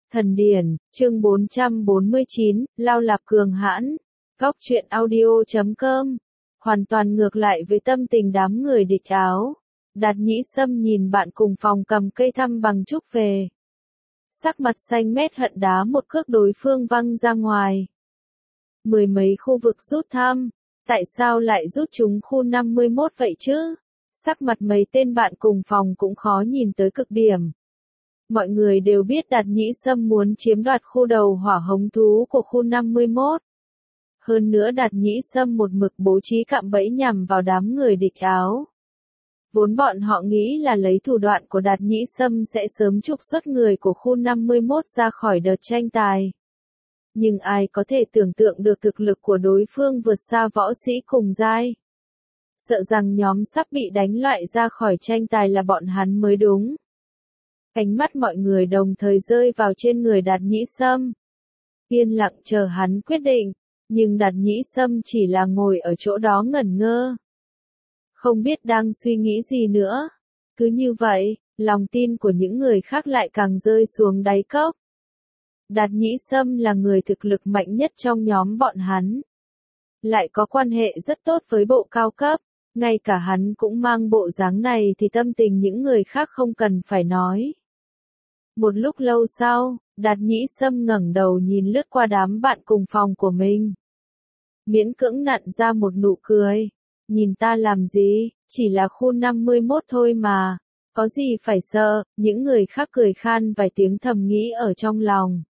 Thần điển, chương 449, Lao Lạp cường hãn. Góc truyện audio.com. Hoàn toàn ngược lại với tâm tình đám người địch áo. Đạt Nhĩ Sâm nhìn bạn cùng phòng cầm cây thăm bằng trúc về. Sắc mặt xanh mét hận đá một cước đối phương văng ra ngoài. Mười mấy khu vực rút thăm. Tại sao lại rút chúng khu 51 vậy chứ? Sắc mặt mấy tên bạn cùng phòng cũng khó nhìn tới cực điểm. Mọi người đều biết Đạt Nhĩ Sâm muốn chiếm đoạt khu đầu hỏa hống thú của khu 51. Hơn nữa Đạt Nhĩ Sâm một mực bố trí cạm bẫy nhằm vào đám người địch áo. Vốn bọn họ nghĩ là lấy thủ đoạn của Đạt Nhĩ Sâm sẽ sớm trục xuất người của khu 51 ra khỏi đợt tranh tài. Nhưng ai có thể tưởng tượng được thực lực của đối phương vượt xa võ sĩ cùng giai. Sợ rằng nhóm sắp bị đánh loại ra khỏi tranh tài là bọn hắn mới đúng. Ánh mắt mọi người đồng thời rơi vào trên người Đạt Nhĩ Sâm. Yên lặng chờ hắn quyết định, nhưng Đạt Nhĩ Sâm chỉ là ngồi ở chỗ đó ngẩn ngơ. Không biết đang suy nghĩ gì nữa. Cứ như vậy, lòng tin của những người khác lại càng rơi xuống đáy cốc. Đạt Nhĩ Sâm là người thực lực mạnh nhất trong nhóm bọn hắn. Lại có quan hệ rất tốt với bộ cao cấp. Ngay cả hắn cũng mang bộ dáng này thì tâm tình những người khác không cần phải nói. Một lúc lâu sau, Đạt Nhĩ Sâm ngẩng đầu nhìn lướt qua đám bạn cùng phòng của mình. Miễn cưỡng nặn ra một nụ cười. Nhìn ta làm gì, chỉ là khu 51 thôi mà. Có gì phải sợ, những người khác cười khan vài tiếng thầm nghĩ ở trong lòng.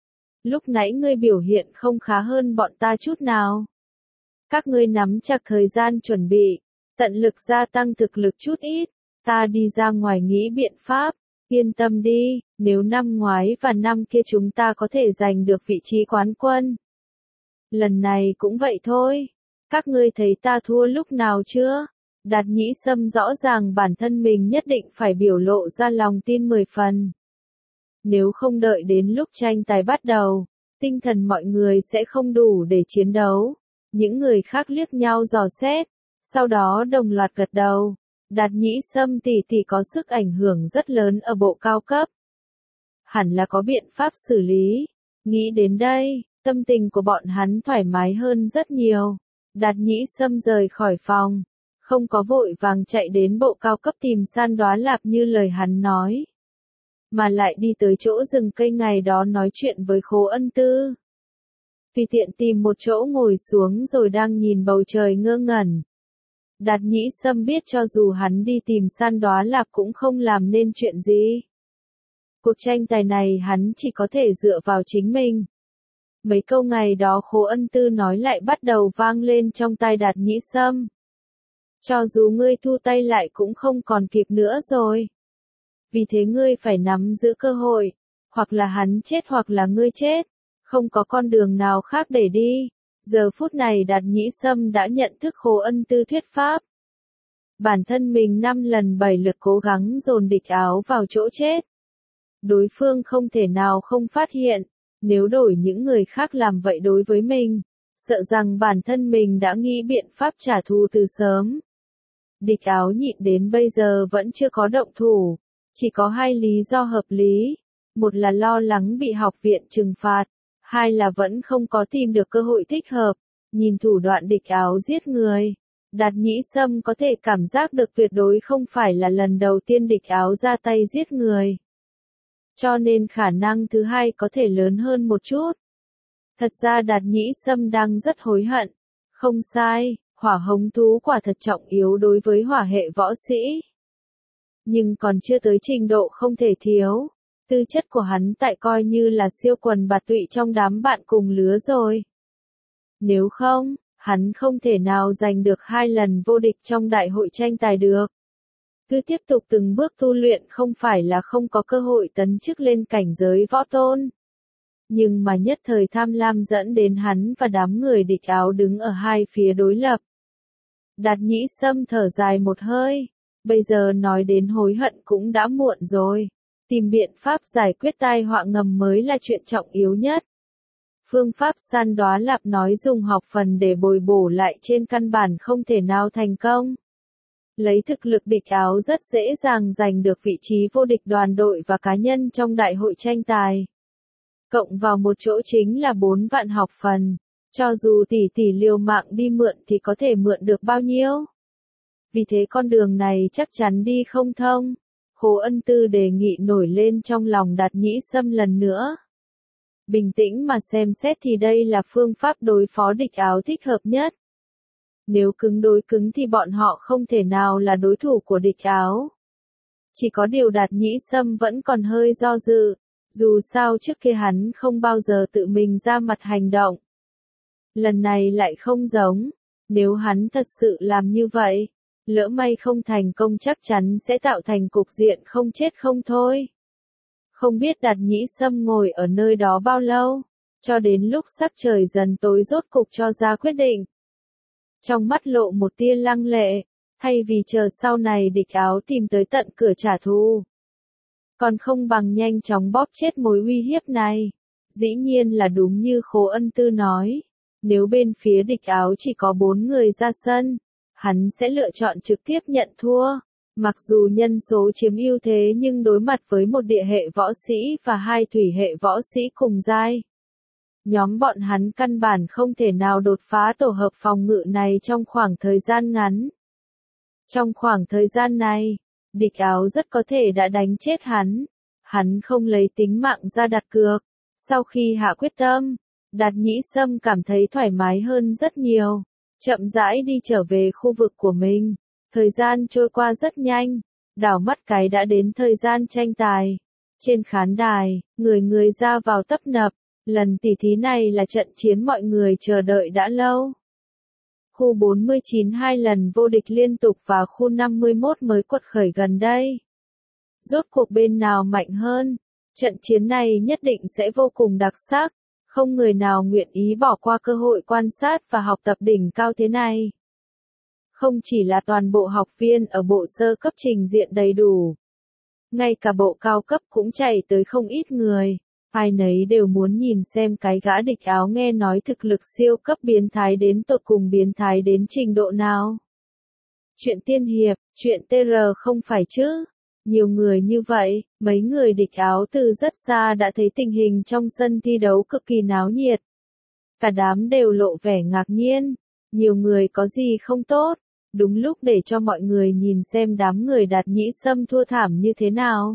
Lúc nãy ngươi biểu hiện không khá hơn bọn ta chút nào. Các ngươi nắm chặt thời gian chuẩn bị, tận lực gia tăng thực lực chút ít. Ta đi ra ngoài nghĩ biện pháp. Yên tâm đi, nếu năm ngoái và năm kia chúng ta có thể giành được vị trí quán quân. Lần này cũng vậy thôi. Các ngươi thấy ta thua lúc nào chưa? Đạt Nhĩ Sâm rõ ràng bản thân mình nhất định phải biểu lộ ra lòng tin 10 phần. Nếu không đợi đến lúc tranh tài bắt đầu, tinh thần mọi người sẽ không đủ để chiến đấu. Những người khác liếc nhau dò xét, sau đó đồng loạt gật đầu. Đạt Nhĩ Sâm tỷ có sức ảnh hưởng rất lớn ở bộ cao cấp. Hẳn là có biện pháp xử lý. Nghĩ đến đây, tâm tình của bọn hắn thoải mái hơn rất nhiều. Đạt Nhĩ Sâm rời khỏi phòng, không có vội vàng chạy đến bộ cao cấp tìm San Đoá Lạp như lời hắn nói. Mà lại đi tới chỗ rừng cây ngày đó nói chuyện với Khố Ân Tư. Tùy tiện tìm một chỗ ngồi xuống rồi đang nhìn bầu trời ngơ ngẩn. Đạt Nhĩ Sâm biết cho dù hắn đi tìm San Đoá Lạp cũng không làm nên chuyện gì. Cuộc tranh tài này hắn chỉ có thể dựa vào chính mình. Mấy câu ngày đó Khố Ân Tư nói lại bắt đầu vang lên trong tai Đạt Nhĩ Sâm. Cho dù ngươi thu tay lại cũng không còn kịp nữa rồi. Vì thế ngươi phải nắm giữ cơ hội. Hoặc là hắn chết hoặc là ngươi chết. Không có con đường nào khác để đi. Giờ phút này Đạt Nhĩ Sâm đã nhận thức Khố Ân Tư thuyết pháp. Bản thân mình 5 lần 7 lượt cố gắng dồn địch áo vào chỗ chết. Đối phương không thể nào không phát hiện. Nếu đổi những người khác làm vậy đối với mình, sợ rằng bản thân mình đã nghĩ biện pháp trả thù từ sớm. Địch áo nhịn đến bây giờ vẫn chưa có động thủ. Chỉ có hai lý do hợp lý. Một là lo lắng bị học viện trừng phạt. Hai là vẫn không có tìm được cơ hội thích hợp. Nhìn thủ đoạn địch áo giết người. Đạt Nhĩ Sâm có thể cảm giác được tuyệt đối không phải là lần đầu tiên địch áo ra tay giết người. Cho nên khả năng thứ hai có thể lớn hơn một chút. Thật ra Đạt Nhĩ Sâm đang rất hối hận. Không sai, hỏa hống thú quả thật trọng yếu đối với hỏa hệ võ sĩ. Nhưng còn chưa tới trình độ không thể thiếu. Tư chất của hắn tại coi như là siêu quần bạt tụy trong đám bạn cùng lứa rồi. Nếu không, hắn không thể nào giành được 2 lần vô địch trong đại hội tranh tài được. Cứ tiếp tục từng bước tu luyện không phải là không có cơ hội tấn chức lên cảnh giới võ tôn. Nhưng mà nhất thời tham lam dẫn đến hắn và đám người địch áo đứng ở hai phía đối lập. Đạt Nhĩ Sâm thở dài một hơi. Bây giờ nói đến hối hận cũng đã muộn rồi. Tìm biện pháp giải quyết tai họa ngầm mới là chuyện trọng yếu nhất. Phương pháp San Đoá Lạp nói dùng học phần để bồi bổ lại trên căn bản không thể nào thành công. Lấy thực lực địch áo rất dễ dàng giành được vị trí vô địch đoàn đội và cá nhân trong đại hội tranh tài. Cộng vào một chỗ chính là 4 vạn học phần. Cho dù tỷ tỷ liều mạng đi mượn thì có thể mượn được bao nhiêu? Vì thế con đường này chắc chắn đi không thông. Hồ Ân Tư đề nghị nổi lên trong lòng Đạt Nhĩ Sâm lần nữa. Bình tĩnh mà xem xét thì đây là phương pháp đối phó địch áo thích hợp nhất. Nếu cứng đối cứng thì bọn họ không thể nào là đối thủ của địch áo. Chỉ có điều Đạt Nhĩ Sâm vẫn còn hơi do dự. Dù sao trước kia hắn không bao giờ tự mình ra mặt hành động. Lần này lại không giống. Nếu hắn thật sự làm như vậy, lỡ may không thành công chắc chắn sẽ tạo thành cục diện không chết không thôi. Không biết Đạt Nhĩ Sâm ngồi ở nơi đó bao lâu, cho đến lúc sắc trời dần tối rốt cục cho ra quyết định. Trong mắt lộ một tia lăng lệ, thay vì chờ sau này địch áo tìm tới tận cửa trả thù. Còn không bằng nhanh chóng bóp chết mối uy hiếp này. Dĩ nhiên là đúng như Khố Ân Tư nói. Nếu bên phía địch áo chỉ có 4 người ra sân, hắn sẽ lựa chọn trực tiếp nhận thua. Mặc dù nhân số chiếm ưu thế nhưng đối mặt với một địa hệ võ sĩ và 2 thủy hệ võ sĩ cùng giai. Nhóm bọn hắn căn bản không thể nào đột phá tổ hợp phòng ngự này trong khoảng thời gian ngắn. Trong khoảng thời gian này, địch áo rất có thể đã đánh chết hắn. Hắn không lấy tính mạng ra đặt cược. Sau khi hạ quyết tâm, Đạt Nhĩ Sâm cảm thấy thoải mái hơn rất nhiều. Chậm rãi đi trở về khu vực của mình. Thời gian trôi qua rất nhanh. Đảo mắt cái đã đến thời gian tranh tài. Trên khán đài, người người ra vào tấp nập. Lần tỉ thí này là trận chiến mọi người chờ đợi đã lâu. Khu 49 2 lần vô địch liên tục và khu 51 mới quật khởi gần đây. Rốt cuộc bên nào mạnh hơn? Trận chiến này nhất định sẽ vô cùng đặc sắc. Không người nào nguyện ý bỏ qua cơ hội quan sát và học tập đỉnh cao thế này. Không chỉ là toàn bộ học viên ở bộ sơ cấp trình diện đầy đủ. Ngay cả bộ cao cấp cũng chạy tới không ít người. Ai nấy đều muốn nhìn xem cái gã địch áo nghe nói thực lực siêu cấp biến thái đến tột cùng biến thái đến trình độ nào. Chuyện tiên hiệp, chuyện TR không phải chứ. Nhiều người như vậy, mấy người địch áo từ rất xa đã thấy tình hình trong sân thi đấu cực kỳ náo nhiệt. Cả đám đều lộ vẻ ngạc nhiên. Nhiều người có gì không tốt. Đúng lúc để cho mọi người nhìn xem đám người Đạt Nhĩ Sâm thua thảm như thế nào.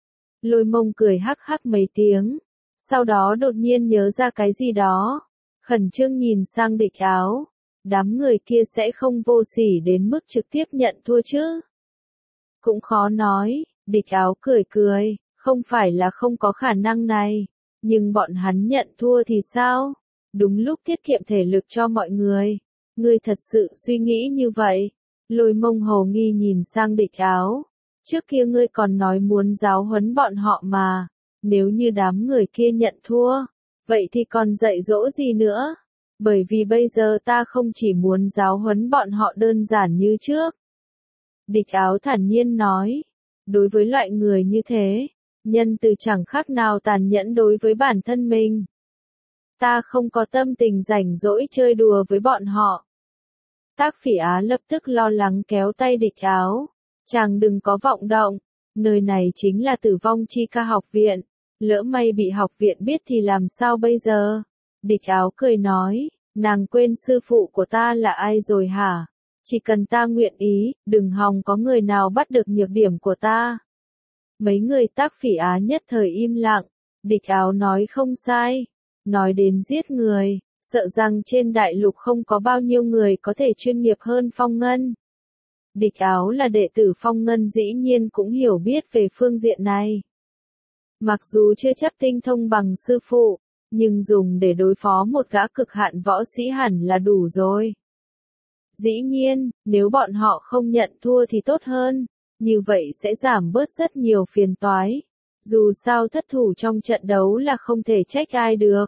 Lôi Mông cười hắc hắc mấy tiếng. Sau đó đột nhiên nhớ ra cái gì đó. Khẩn trương nhìn sang địch áo. Đám người kia sẽ không vô sỉ đến mức trực tiếp nhận thua chứ. Cũng khó nói, địch áo cười cười, không phải là không có khả năng này. Nhưng bọn hắn nhận thua thì sao? Đúng lúc tiết kiệm thể lực cho mọi người. Ngươi thật sự suy nghĩ như vậy. Lôi Mông hồ nghi nhìn sang địch áo. Trước kia ngươi còn nói muốn giáo huấn bọn họ mà. Nếu như đám người kia nhận thua, vậy thì còn dạy dỗ gì nữa? Bởi vì bây giờ ta không chỉ muốn giáo huấn bọn họ đơn giản như trước. Địch áo thản nhiên nói. Đối với loại người như thế, nhân từ chẳng khác nào tàn nhẫn đối với bản thân mình. Ta không có tâm tình rảnh rỗi chơi đùa với bọn họ. Tác Phỉ Á lập tức lo lắng kéo tay địch áo. Chàng đừng có vọng động. Nơi này chính là Tử Vong Chi Ca học viện. Lỡ may bị học viện biết thì làm sao bây giờ? Địch áo cười nói. Nàng quên sư phụ của ta là ai rồi hả? Chỉ cần ta nguyện ý, đừng hòng có người nào bắt được nhược điểm của ta. Mấy người Tác Phỉ Á nhất thời im lặng. Địch áo nói không sai. Nói đến giết người, sợ rằng trên đại lục không có bao nhiêu người có thể chuyên nghiệp hơn Phong Ngân. Địch áo là đệ tử Phong Ngân dĩ nhiên cũng hiểu biết về phương diện này. Mặc dù chưa chắc tinh thông bằng sư phụ, nhưng dùng để đối phó một gã cực hạn võ sĩ hẳn là đủ rồi. Dĩ nhiên, nếu bọn họ không nhận thua thì tốt hơn, như vậy sẽ giảm bớt rất nhiều phiền toái. Dù sao thất thủ trong trận đấu là không thể trách ai được.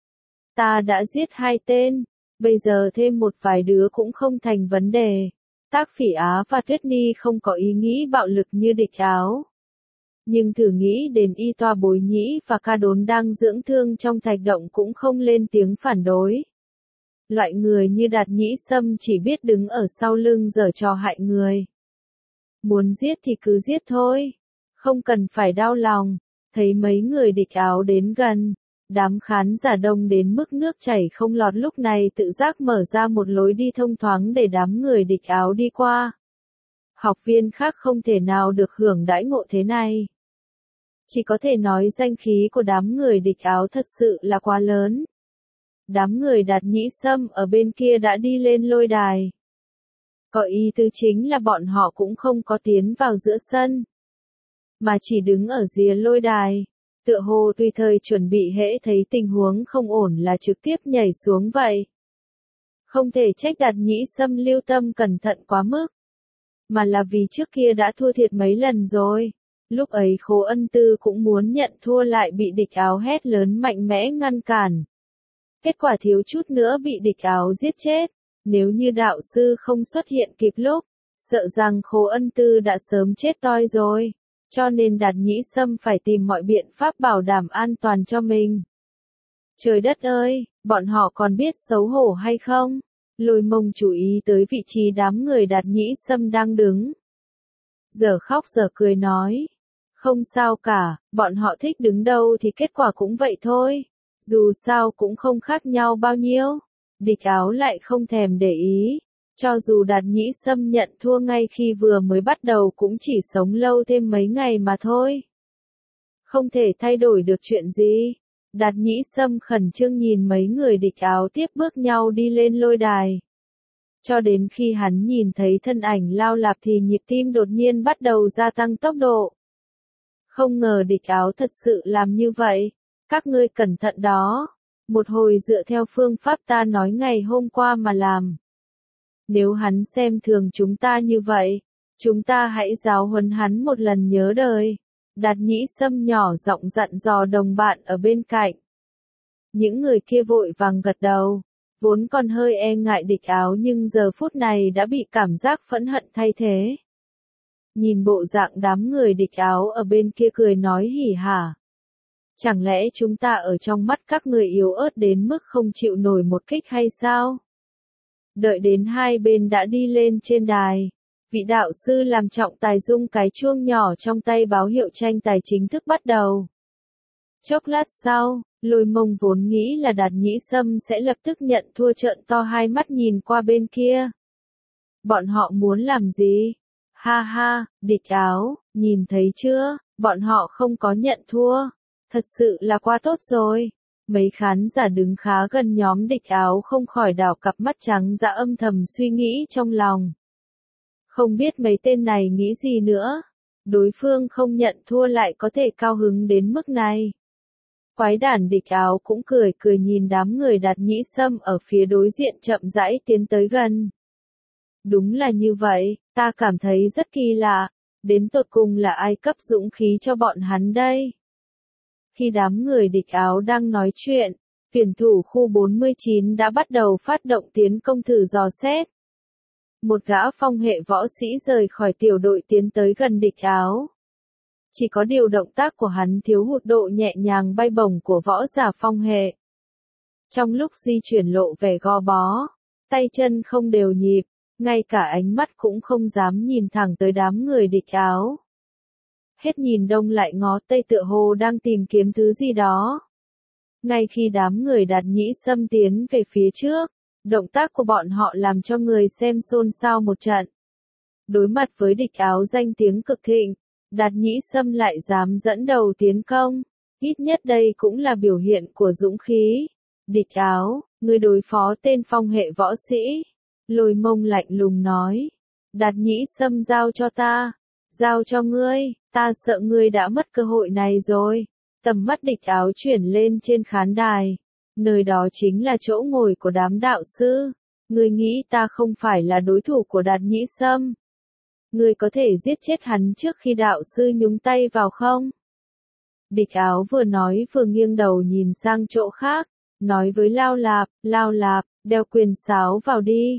Ta đã giết 2 tên, bây giờ thêm một vài đứa cũng không thành vấn đề. Tác Phỉ Á và Tuyết Ni không có ý nghĩ bạo lực như địch áo. Nhưng thử nghĩ đến Y Toa Bối Nhĩ và Ca Đốn đang dưỡng thương trong thạch động cũng không lên tiếng phản đối. Loại người như Đạt Nhĩ Sâm chỉ biết đứng ở sau lưng giở trò hại người. Muốn giết thì cứ giết thôi. Không cần phải đau lòng. Thấy mấy người địch áo đến gần. Đám khán giả đông đến mức nước chảy không lọt lúc này tự giác mở ra một lối đi thông thoáng để đám người địch áo đi qua. Học viên khác không thể nào được hưởng đãi ngộ thế này. Chỉ có thể nói danh khí của đám người địch áo thật sự là quá lớn. Đám người Đạt Nhĩ Sâm ở bên kia đã đi lên lôi đài. Có ý tứ chính là bọn họ cũng không có tiến vào giữa sân, mà chỉ đứng ở rìa lôi đài, tựa hồ tùy thời chuẩn bị hễ thấy tình huống không ổn là trực tiếp nhảy xuống vậy. Không thể trách Đạt Nhĩ Sâm lưu tâm cẩn thận quá mức, mà là vì trước kia đã thua thiệt mấy lần rồi. Lúc ấy Khố Ân Tư cũng muốn nhận thua lại bị địch áo hét lớn mạnh mẽ ngăn cản. Kết quả thiếu chút nữa bị địch áo giết chết. Nếu như đạo sư không xuất hiện kịp lúc, sợ rằng Khố Ân Tư đã sớm chết toi rồi. Cho nên Đạt Nhĩ Sâm phải tìm mọi biện pháp bảo đảm an toàn cho mình. Trời đất ơi, bọn họ còn biết xấu hổ hay không? Lôi Mông chú ý tới vị trí đám người Đạt Nhĩ Sâm đang đứng. Giờ khóc giờ cười nói. Không sao cả, bọn họ thích đứng đâu thì kết quả cũng vậy thôi. Dù sao cũng không khác nhau bao nhiêu. Địch áo lại không thèm để ý. Cho dù Đạt Nhĩ Sâm nhận thua ngay khi vừa mới bắt đầu cũng chỉ sống lâu thêm mấy ngày mà thôi. Không thể thay đổi được chuyện gì. Đạt Nhĩ Sâm khẩn trương nhìn mấy người địch áo tiếp bước nhau đi lên lôi đài. Cho đến khi hắn nhìn thấy thân ảnh Lao Lạp thì nhịp tim đột nhiên bắt đầu gia tăng tốc độ. Không ngờ địch áo thật sự làm như vậy. Các ngươi cẩn thận đó. Một hồi dựa theo phương pháp ta nói ngày hôm qua mà làm. Nếu hắn xem thường chúng ta như vậy, chúng ta hãy giáo huấn hắn một lần nhớ đời. Đạt Nhĩ Sâm nhỏ giọng dặn dò đồng bạn ở bên cạnh. Những người kia vội vàng gật đầu, vốn còn hơi e ngại địch áo nhưng giờ phút này đã bị cảm giác phẫn hận thay thế. Nhìn bộ dạng đám người địch áo ở bên kia cười nói hỉ hả. Chẳng lẽ chúng ta ở trong mắt các người yếu ớt đến mức không chịu nổi một kích hay sao? Đợi đến hai bên đã đi lên trên đài, vị đạo sư làm trọng tài rung cái chuông nhỏ trong tay báo hiệu tranh tài chính thức bắt đầu. Chốc lát sau, Lôi Mông vốn nghĩ là Đạt Nhĩ Sâm sẽ lập tức nhận thua trợn to hai mắt nhìn qua bên kia. Bọn họ muốn làm gì? Ha ha, địch áo, nhìn thấy chưa, bọn họ không có nhận thua. Thật sự là quá tốt rồi. Mấy khán giả đứng khá gần nhóm địch áo không khỏi đảo cặp mắt trắng dã âm thầm suy nghĩ trong lòng. Không biết mấy tên này nghĩ gì nữa. Đối phương không nhận thua lại có thể cao hứng đến mức này. Quái đản địch áo cũng cười cười nhìn đám người Đạt Nhĩ Sâm ở phía đối diện chậm rãi tiến tới gần. Đúng là như vậy, ta cảm thấy rất kỳ lạ. Đến tột cùng là ai cấp dũng khí cho bọn hắn đây? Khi đám người địch áo đang nói chuyện, tuyển thủ khu 49 đã bắt đầu phát động tiến công thử dò xét. Một gã phong hệ võ sĩ rời khỏi tiểu đội tiến tới gần địch áo. Chỉ có điều động tác của hắn thiếu hụt độ nhẹ nhàng bay bổng của võ giả phong hệ. Trong lúc di chuyển lộ vẻ gò bó, tay chân không đều nhịp, ngay cả ánh mắt cũng không dám nhìn thẳng tới đám người địch áo. Hết nhìn đông lại ngó tây tựa hồ đang tìm kiếm thứ gì đó. Ngay khi đám người Đạt Nhĩ Sâm tiến về phía trước, động tác của bọn họ làm cho người xem xôn xao một trận. Đối mặt với địch áo danh tiếng cực thịnh, Đạt Nhĩ Sâm lại dám dẫn đầu tiến công, ít nhất đây cũng là biểu hiện của dũng khí. Địch áo, người đối phó tên phong hệ võ sĩ. Lôi Mông lạnh lùng nói. Đạt Nhĩ Sâm giao cho ta. Giao cho ngươi, ta sợ ngươi đã mất cơ hội này rồi. Tầm mắt địch áo chuyển lên trên khán đài. Nơi đó chính là chỗ ngồi của đám đạo sư. Ngươi nghĩ ta không phải là đối thủ của Đạt Nhĩ Sâm? Ngươi có thể giết chết hắn trước khi đạo sư nhúng tay vào không? Địch áo vừa nói vừa nghiêng đầu nhìn sang chỗ khác, nói với Lao Lạp, đeo quyền sáo vào đi.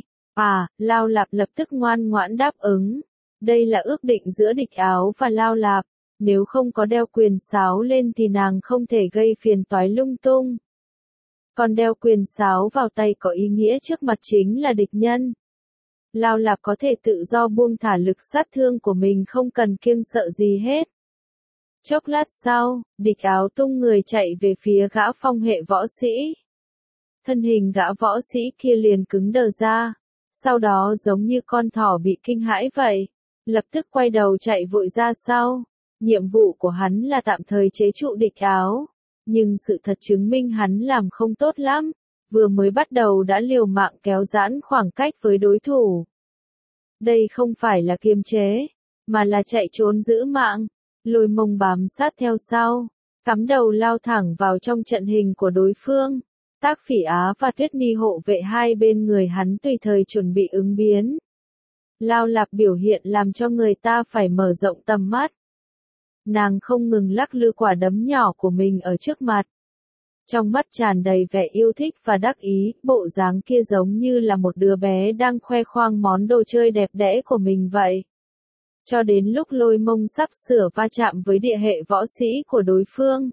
Lao Lạp lập tức ngoan ngoãn đáp ứng. Đây là ước định giữa địch áo và Lao Lạp, nếu không có đeo quyền sáo lên thì nàng không thể gây phiền toái lung tung. Còn đeo quyền sáo vào tay có ý nghĩa trước mặt chính là địch nhân. Lao Lạp có thể tự do buông thả lực sát thương của mình không cần kiêng sợ gì hết. Chốc lát sau, địch áo tung người chạy về phía gã phong hệ võ sĩ. Thân hình gã võ sĩ kia liền cứng đờ ra, sau đó giống như con thỏ bị kinh hãi vậy, lập tức quay đầu chạy vội ra sau. Nhiệm vụ của hắn là tạm thời chế trụ địch áo, nhưng sự thật chứng minh hắn làm không tốt lắm, vừa mới bắt đầu đã liều mạng kéo giãn khoảng cách với đối thủ. Đây không phải là kiềm chế, mà là chạy trốn giữ mạng. Lôi Mông bám sát theo sau, cắm đầu lao thẳng vào trong trận hình của đối phương. Tác Phỉ Á và Tuyết Ni hộ vệ hai bên người hắn tùy thời chuẩn bị ứng biến. Lao Lạp biểu hiện làm cho người ta phải mở rộng tầm mắt. Nàng không ngừng lắc lư quả đấm nhỏ của mình ở trước mặt. Trong mắt tràn đầy vẻ yêu thích và đắc ý, bộ dáng kia giống như là một đứa bé đang khoe khoang món đồ chơi đẹp đẽ của mình vậy. Cho đến lúc Lôi Mông sắp sửa va chạm với địa hệ võ sĩ của đối phương,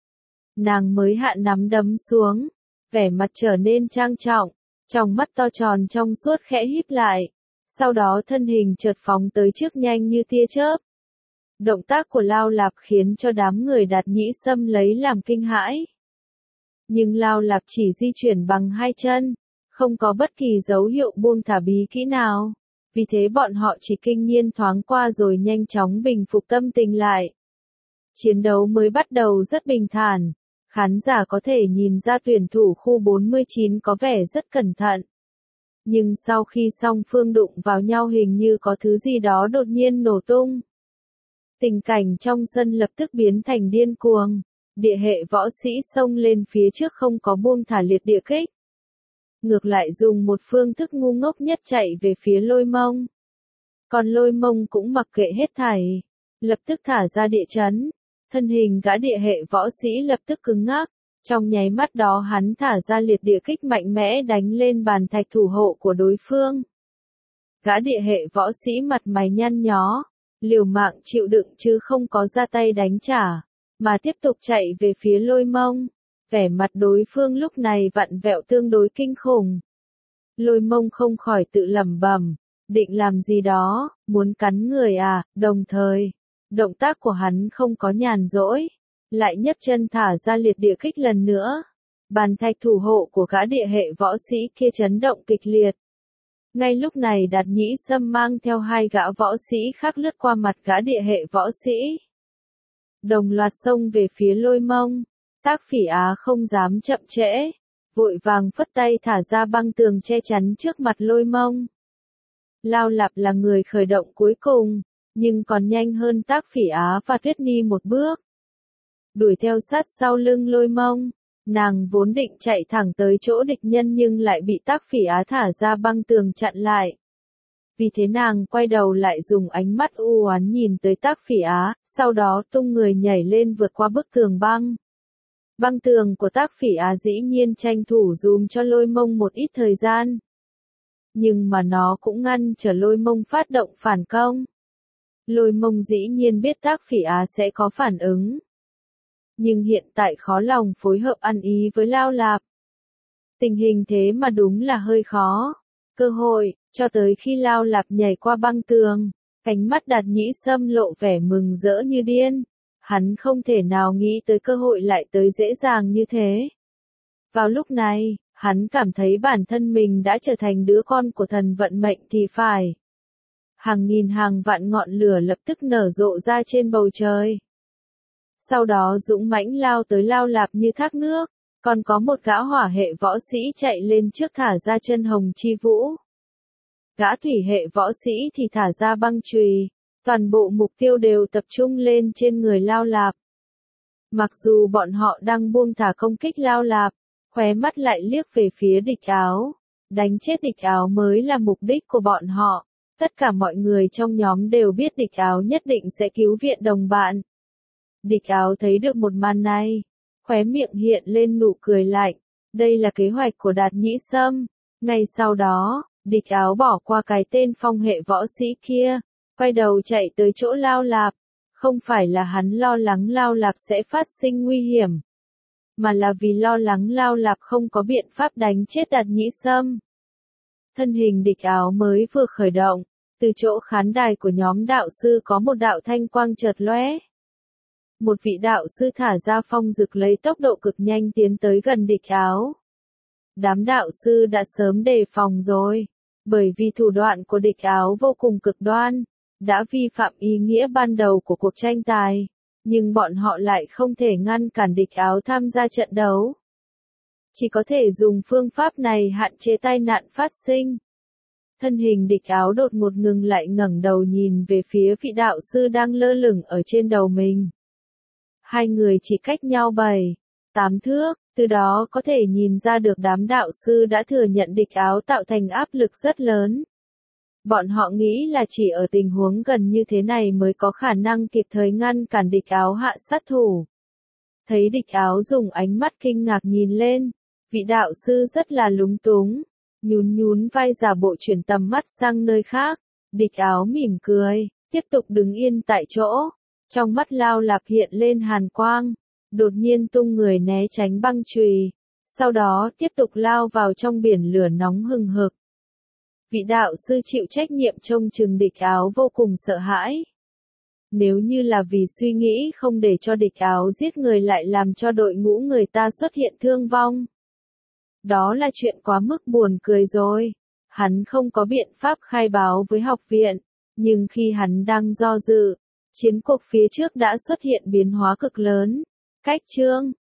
nàng mới hạ nắm đấm xuống, vẻ mặt trở nên trang trọng, trong mắt to tròn trong suốt khẽ híp lại, sau đó thân hình chợt phóng tới trước nhanh như tia chớp. Động tác của Lao Lạp khiến cho đám người Đạt Nhĩ Sâm lấy làm kinh hãi. Nhưng Lao Lạp chỉ di chuyển bằng hai chân, không có bất kỳ dấu hiệu buông thả bí kỹ nào. Vì thế bọn họ chỉ kinh nhiên thoáng qua rồi nhanh chóng bình phục tâm tình lại. Chiến đấu mới bắt đầu rất bình thản, khán giả có thể nhìn ra tuyển thủ khu 49 có vẻ rất cẩn thận. Nhưng sau khi song phương đụng vào nhau hình như có thứ gì đó đột nhiên nổ tung. Tình cảnh trong sân lập tức biến thành điên cuồng, địa hệ võ sĩ xông lên phía trước không có buông thả liệt địa kích. Ngược lại dùng một phương thức ngu ngốc nhất chạy về phía Lôi Mông. Còn Lôi Mông cũng mặc kệ hết thảy, lập tức thả ra địa chấn, thân hình gã địa hệ võ sĩ lập tức cứng ngắc, trong nháy mắt đó hắn thả ra liệt địa kích mạnh mẽ đánh lên bàn thạch thủ hộ của đối phương. Gã địa hệ võ sĩ mặt mày nhăn nhó, liều mạng chịu đựng chứ không có ra tay đánh trả, mà tiếp tục chạy về phía Lôi Mông. Vẻ mặt đối phương lúc này vặn vẹo tương đối kinh khủng. Lôi Mông không khỏi tự lẩm bẩm, định làm gì đó, muốn cắn người à, đồng thời, động tác của hắn không có nhàn rỗi, lại nhấc chân thả ra liệt địa kích lần nữa. Bàn thạch thủ hộ của gã địa hệ võ sĩ kia chấn động kịch liệt. Ngay lúc này Đạt Nhĩ Sâm mang theo hai gã võ sĩ khác lướt qua mặt gã địa hệ võ sĩ. Đồng loạt xông về phía Lôi Mông. Tác Phỉ Á không dám chậm trễ, vội vàng phất tay thả ra băng tường che chắn trước mặt Lôi Mông. Lao Lạp là người khởi động cuối cùng, nhưng còn nhanh hơn Tác Phỉ Á và Tuyết Ni một bước. Đuổi theo sát sau lưng Lôi Mông, nàng vốn định chạy thẳng tới chỗ địch nhân nhưng lại bị Tác Phỉ Á thả ra băng tường chặn lại. Vì thế nàng quay đầu lại dùng ánh mắt u oán nhìn tới Tác Phỉ Á, sau đó tung người nhảy lên vượt qua bức tường băng. Băng tường của Tác Phỉ Á dĩ nhiên tranh thủ dùm cho Lôi Mông một ít thời gian. Nhưng mà nó cũng ngăn trở Lôi Mông phát động phản công. Lôi Mông dĩ nhiên biết Tác Phỉ Á sẽ có phản ứng. Nhưng hiện tại khó lòng phối hợp ăn ý với Lao Lạp. Tình hình thế mà đúng là hơi khó. Cơ hội, cho tới khi Lao Lạp nhảy qua băng tường, ánh mắt Đạt Nhĩ Sâm lộ vẻ mừng rỡ như điên. Hắn không thể nào nghĩ tới cơ hội lại tới dễ dàng như thế. Vào lúc này, hắn cảm thấy bản thân mình đã trở thành đứa con của thần vận mệnh thì phải. Hàng nghìn hàng vạn ngọn lửa lập tức nở rộ ra trên bầu trời. Sau đó dũng mãnh lao tới Lao Lạp như thác nước, còn có một gã hỏa hệ võ sĩ chạy lên trước thả ra chân hồng chi vũ. Gã thủy hệ võ sĩ thì thả ra băng chùy. Toàn bộ mục tiêu đều tập trung lên trên người Lao Lạp. Mặc dù bọn họ đang buông thả công kích Lao Lạp, khóe mắt lại liếc về phía địch áo. Đánh chết địch áo mới là mục đích của bọn họ. Tất cả mọi người trong nhóm đều biết địch áo nhất định sẽ cứu viện đồng bạn. Địch áo thấy được một màn này, khóe miệng hiện lên nụ cười lạnh. Đây là kế hoạch của Đạt Nhĩ Sâm. Ngay sau đó, địch áo bỏ qua cái tên phong hệ võ sĩ kia. Quay đầu chạy tới chỗ Lao Lạp, không phải là hắn lo lắng Lao Lạp sẽ phát sinh nguy hiểm, mà là vì lo lắng Lao Lạp không có biện pháp đánh chết Đạt Nhĩ Sâm. Thân hình địch áo mới vừa khởi động, từ chỗ khán đài của nhóm đạo sư có một đạo thanh quang chợt lóe. một vị đạo sư thả ra phong dực lấy tốc độ cực nhanh tiến tới gần địch áo. Đám đạo sư đã sớm đề phòng rồi, bởi vì thủ đoạn của địch áo vô cùng cực đoan, đã vi phạm ý nghĩa ban đầu của cuộc tranh tài, nhưng bọn họ lại không thể ngăn cản địch áo tham gia trận đấu. Chỉ có thể dùng phương pháp này hạn chế tai nạn phát sinh. Thân hình địch áo đột ngột ngừng lại, ngẩng đầu nhìn về phía vị đạo sư đang lơ lửng ở trên đầu mình. Hai người chỉ cách nhau 7-8 thước, từ đó có thể nhìn ra được đám đạo sư đã thừa nhận địch áo tạo thành áp lực rất lớn. Bọn họ nghĩ là chỉ ở tình huống gần như thế này mới có khả năng kịp thời ngăn cản địch áo hạ sát thủ. Thấy địch áo dùng ánh mắt kinh ngạc nhìn lên, vị đạo sư rất là lúng túng, nhún vai giả bộ chuyển tầm mắt sang nơi khác. Địch áo mỉm cười, tiếp tục đứng yên tại chỗ. Trong mắt Lao Lạp hiện lên hàn quang, đột nhiên tung người né tránh băng chùy, sau đó tiếp tục lao vào trong biển lửa nóng hừng hực. Vị đạo sư chịu trách nhiệm trông chừng địch áo vô cùng sợ hãi. Nếu như là vì suy nghĩ không để cho địch áo giết người lại làm cho đội ngũ người ta xuất hiện thương vong, đó là chuyện quá mức buồn cười rồi. Hắn không có biện pháp khai báo với học viện, nhưng khi hắn đang do dự, chiến cuộc phía trước đã xuất hiện biến hóa cực lớn. Cách chương